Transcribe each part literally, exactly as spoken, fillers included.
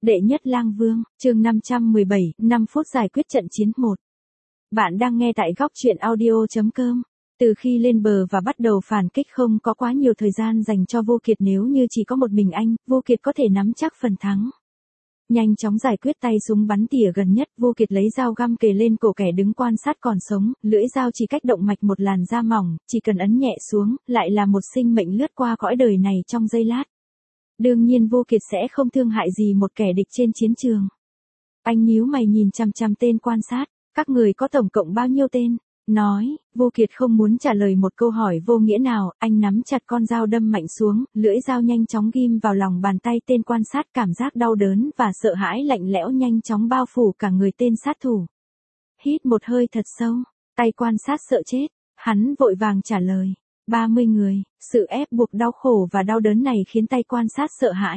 Đệ nhất lang vương, chương năm trăm mười bảy, năm phút giải quyết trận chiến một. Bạn đang nghe tại góc truyện audio chấm com. Từ khi lên bờ và bắt đầu phản kích không có quá nhiều thời gian dành cho Vô Kiệt, nếu như chỉ có một mình anh, Vô Kiệt có thể nắm chắc phần thắng. Nhanh chóng giải quyết tay súng bắn tỉa gần nhất, Vô Kiệt lấy dao găm kề lên cổ kẻ đứng quan sát còn sống, lưỡi dao chỉ cách động mạch một làn da mỏng, chỉ cần ấn nhẹ xuống, lại là một sinh mệnh lướt qua cõi đời này trong giây lát. Đương nhiên Vô Kiệt sẽ không thương hại gì một kẻ địch trên chiến trường. Anh nhíu mày nhìn chằm chằm tên quan sát, các người có tổng cộng bao nhiêu tên? Nói, Vô Kiệt không muốn trả lời một câu hỏi vô nghĩa nào, anh nắm chặt con dao đâm mạnh xuống, lưỡi dao nhanh chóng ghim vào lòng bàn tay tên quan sát, cảm giác đau đớn và sợ hãi lạnh lẽo nhanh chóng bao phủ cả người tên sát thủ. Hít một hơi thật sâu, tay quan sát sợ chết, hắn vội vàng trả lời. ba mươi người, sự ép buộc đau khổ và đau đớn này khiến tay quan sát sợ hãi.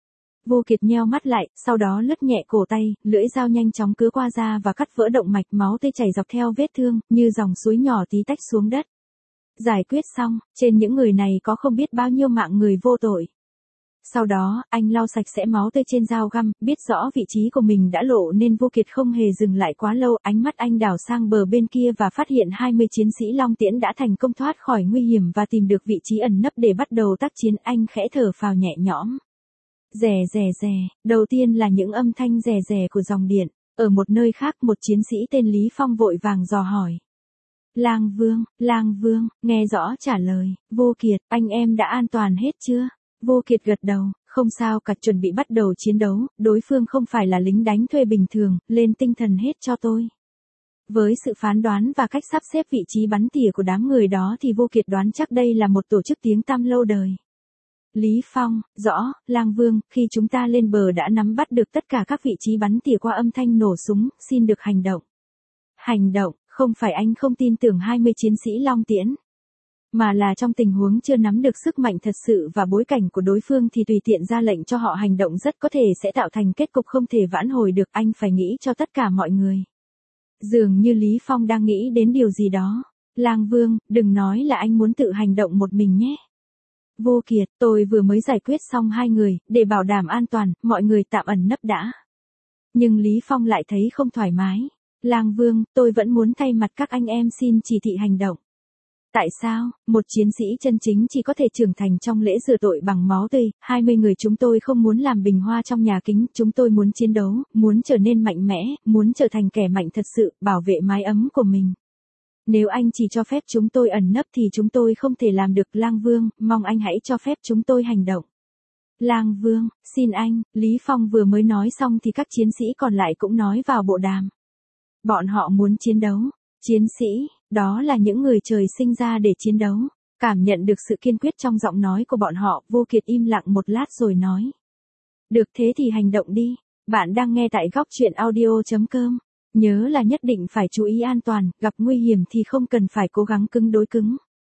Vô Kiệt nheo mắt lại, sau đó lướt nhẹ cổ tay, lưỡi dao nhanh chóng cứa qua da và cắt vỡ động mạch, máu tươi chảy dọc theo vết thương, như dòng suối nhỏ tí tách xuống đất. Giải quyết xong, trên những người này có không biết bao nhiêu mạng người vô tội. Sau đó, anh lau sạch sẽ máu tươi trên dao găm, biết rõ vị trí của mình đã lộ nên Vô Kiệt không hề dừng lại quá lâu, ánh mắt anh đảo sang bờ bên kia và phát hiện hai mươi chiến sĩ Long Tiễn đã thành công thoát khỏi nguy hiểm và tìm được vị trí ẩn nấp để bắt đầu tác chiến, anh khẽ thở phào nhẹ nhõm. Rè rè rè, đầu tiên là những âm thanh rè rè của dòng điện, ở một nơi khác một chiến sĩ tên Lý Phong vội vàng dò hỏi. Lang Vương, Lang Vương, nghe rõ trả lời, Vô Kiệt, anh em đã an toàn hết chưa? Vô Kiệt gật đầu, không sao cả, chuẩn bị bắt đầu chiến đấu, đối phương không phải là lính đánh thuê bình thường, lên tinh thần hết cho tôi. Với sự phán đoán và cách sắp xếp vị trí bắn tỉa của đám người đó thì Vô Kiệt đoán chắc đây là một tổ chức tiếng tăm lâu đời. Lý Phong, rõ, Lang Vương, khi chúng ta lên bờ đã nắm bắt được tất cả các vị trí bắn tỉa qua âm thanh nổ súng, xin được hành động. Hành động, không phải anh không tin tưởng hai mươi chiến sĩ Long Tiễn, mà là trong tình huống chưa nắm được sức mạnh thật sự và bối cảnh của đối phương thì tùy tiện ra lệnh cho họ hành động rất có thể sẽ tạo thành kết cục không thể vãn hồi được, anh phải nghĩ cho tất cả mọi người. Dường như Lý Phong đang nghĩ đến điều gì đó. Lang Vương, đừng nói là anh muốn tự hành động một mình nhé. Vô Kiệt, tôi vừa mới giải quyết xong hai người, để bảo đảm an toàn, mọi người tạm ẩn nấp đã. Nhưng Lý Phong lại thấy không thoải mái. Lang Vương, tôi vẫn muốn thay mặt các anh em xin chỉ thị hành động. Tại sao, một chiến sĩ chân chính chỉ có thể trưởng thành trong lễ rửa tội bằng máu tươi, hai mươi người chúng tôi không muốn làm bình hoa trong nhà kính, chúng tôi muốn chiến đấu, muốn trở nên mạnh mẽ, muốn trở thành kẻ mạnh thật sự, bảo vệ mái ấm của mình. Nếu anh chỉ cho phép chúng tôi ẩn nấp thì chúng tôi không thể làm được. Lang Vương, mong anh hãy cho phép chúng tôi hành động. Lang Vương, xin anh, Lý Phong vừa mới nói xong thì các chiến sĩ còn lại cũng nói vào bộ đàm. Bọn họ muốn chiến đấu. Chiến sĩ, đó là những người trời sinh ra để chiến đấu. Cảm nhận được sự kiên quyết trong giọng nói của bọn họ, Vô Kiệt im lặng một lát rồi nói. Được, thế thì hành động đi. Bạn đang nghe tại góc truyện audio chấm com. Nhớ là nhất định phải chú ý an toàn, gặp nguy hiểm thì không cần phải cố gắng cứng đối cứng.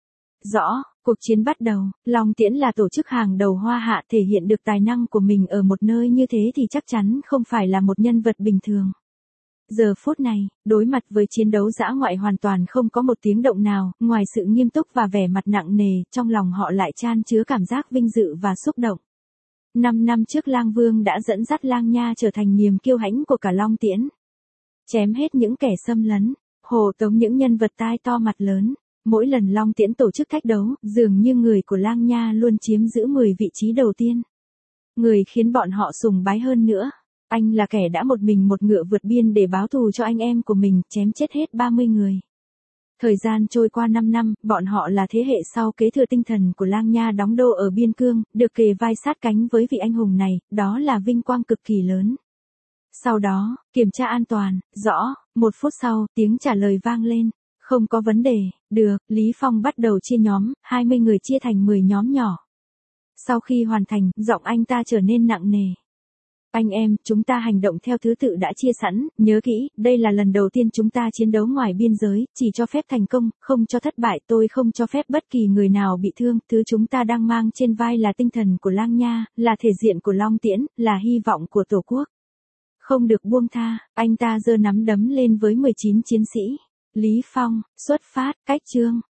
Rõ, cuộc chiến bắt đầu, Long Tiễn là tổ chức hàng đầu Hoa Hạ, thể hiện được tài năng của mình ở một nơi như thế thì chắc chắn không phải là một nhân vật bình thường. Giờ phút này, đối mặt với chiến đấu dã ngoại hoàn toàn không có một tiếng động nào, ngoài sự nghiêm túc và vẻ mặt nặng nề, trong lòng họ lại chan chứa cảm giác vinh dự và xúc động. Năm năm trước Lang Vương đã dẫn dắt Lang Nha trở thành niềm kiêu hãnh của cả Long Tiễn. Chém hết những kẻ xâm lấn, hồ tống những nhân vật tai to mặt lớn. Mỗi lần Long Tiễn tổ chức thách đấu, dường như người của Lang Nha luôn chiếm giữ mười vị trí đầu tiên. Người khiến bọn họ sùng bái hơn nữa. Anh là kẻ đã một mình một ngựa vượt biên để báo thù cho anh em của mình, chém chết hết ba mươi người. Thời gian trôi qua năm năm, bọn họ là thế hệ sau kế thừa tinh thần của Lang Nha đóng đô ở biên cương, được kề vai sát cánh với vị anh hùng này, đó là vinh quang cực kỳ lớn. Sau đó, kiểm tra an toàn, rõ, một phút sau, tiếng trả lời vang lên. Không có vấn đề, được, Lý Phong bắt đầu chia nhóm, hai mươi người chia thành mười nhóm nhỏ. Sau khi hoàn thành, giọng anh ta trở nên nặng nề. Anh em, chúng ta hành động theo thứ tự đã chia sẵn, nhớ kỹ, đây là lần đầu tiên chúng ta chiến đấu ngoài biên giới, chỉ cho phép thành công, không cho thất bại, tôi không cho phép bất kỳ người nào bị thương, thứ chúng ta đang mang trên vai là tinh thần của Lang Nha, là thể diện của Long Tiễn, là hy vọng của Tổ quốc. Không được buông tha, anh ta giơ nắm đấm lên với mười chín chiến sĩ. Lý Phong, xuất phát, cách chương.